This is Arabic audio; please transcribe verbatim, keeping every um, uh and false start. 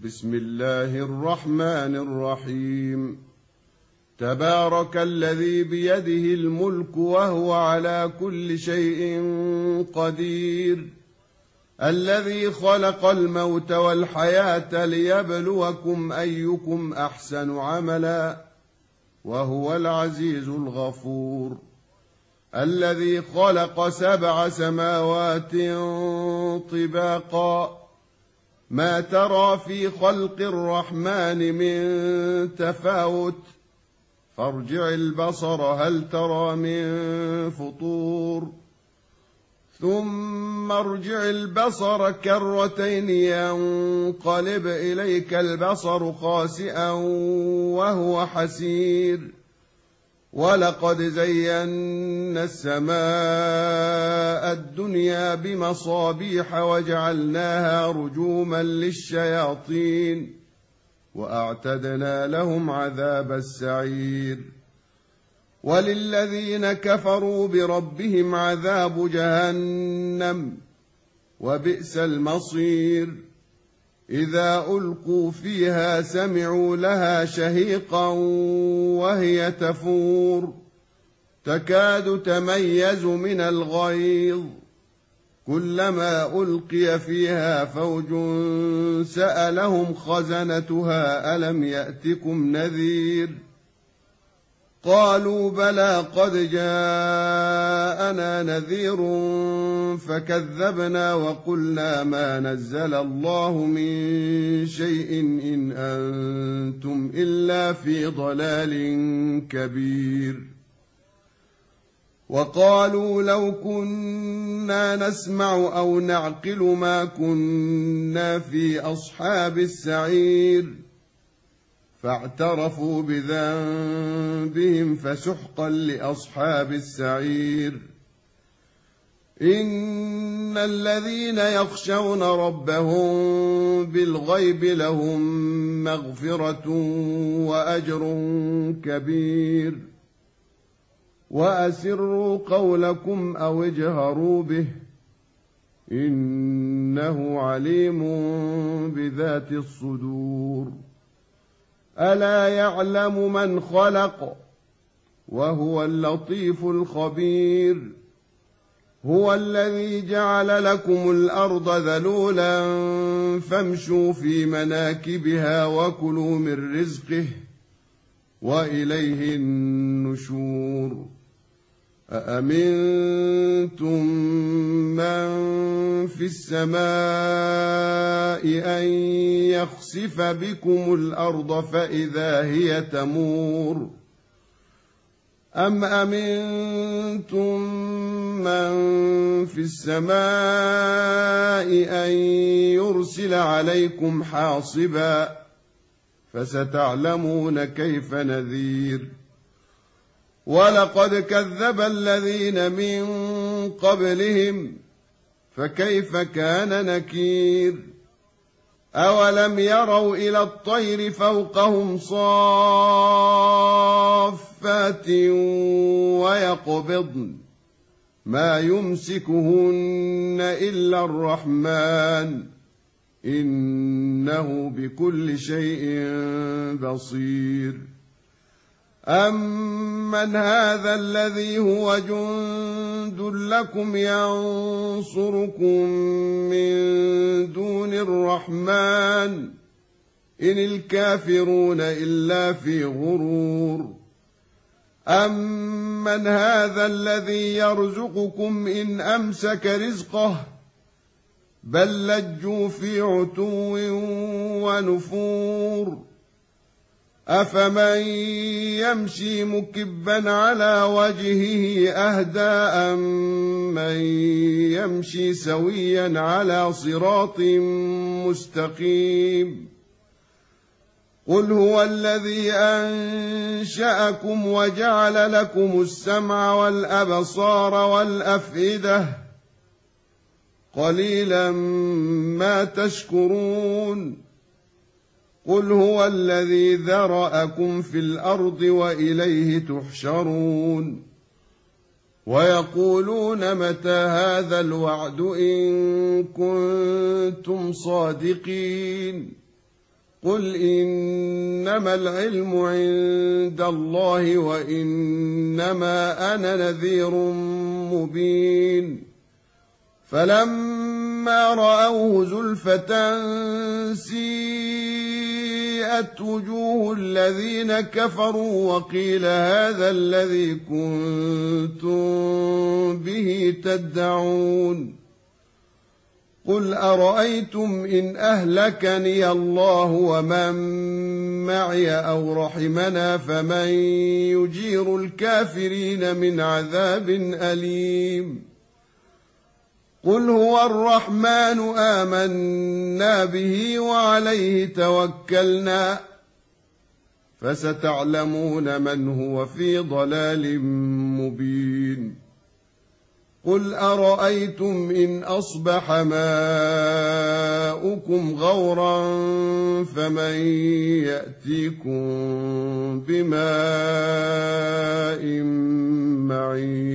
بسم الله الرحمن الرحيم. تبارك الذي بيده الملك وهو على كل شيء قدير، الذي خلق الموت والحياة ليبلوكم أيكم أحسن عملا، وهو العزيز الغفور. الذي خلق سبع سماوات طباقا، ما ترى في خلق الرحمن من تفاوت، فارجع البصر هل ترى من فطور، ثم ارجع البصر كرتين ينقلب إليك البصر خاسئا وهو حسير. ولقد زينا السماء الدنيا بمصابيح وجعلناها رجوما للشياطين، وأعتدنا لهم عذاب السعير. وللذين كفروا بربهم عذاب جهنم، وبئس المصير. إذا ألقوا فيها سمعوا لها شهيقا وهي تفور، تكاد تميز من الغيظ. كلما ألقي فيها فوج سألهم خزنتها ألم يأتكم نذير؟ قالوا بلى قد جاءنا نذير فكذبنا وقلنا ما نزل الله من شيء إن أنتم إلا في ضلال كبير. وقالوا لو كنا نسمع أو نعقل ما كنا في أصحاب السعير، فاعترفوا بذنبهم فسحقا لأصحاب السعير. إن الذين يخشون ربهم بالغيب لهم مغفرة وأجر كبير. وأسروا قولكم أو اجهروا به، إنه عليم بذات الصدور. ألا يعلم من خلق وهو اللطيف الخبير. هو الذي جعل لكم الأرض ذلولا فامشوا في مناكبها وكلوا من رزقه وإليه النشور. أأمنتم من في السماء أن يخسف بكم الأرض فإذا هي تمور، أم أمنتم من في السماء أن يرسل عليكم حاصبا، فستعلمون كيف نذير. ولقد كذب الذين من قبلهم فكيف كان نكير. أولم يروا إلى الطير فوقهم صافات ويقبضن ما يمسكهن إلا الرحمن، إنه بكل شيء بصير. أمن هذا الذي هو جند لكم ينصركم من دون الرحمن، إن الكافرون إلا في غرور. أمن هذا الذي يرزقكم إن أمسك رزقه، بل لجوا في عتو ونفور. أفمن يمشي مكبا على وجهه أهدى أمن يمشي سويا على صراط مستقيم؟ قل هو الذي أنشأكم وجعل لكم السمع والأبصار والأفئدة، قليلا ما تشكرون. قل هو الذي ذرأكم في الأرض وإليه تحشرون. ويقولون متى هذا الوعد إن كنتم صادقين؟ قل إنما العلم عند الله وإنما أنا نذير مبين فلما رأوه زلفة سيئت وجوه الذين كفروا وقيل هذا الذي كنتم به تدعون قل أرأيتم إن أهلكني الله ومن معي أو رحمنا فمن يجير الكافرين من عذاب أليم قل هو الرحمن آمنا به وعليه توكلنا فستعلمون من هو في ضلال مبين قل أرأيتم إن أصبح ماؤكم غورا فمن يأتيكم بماء معين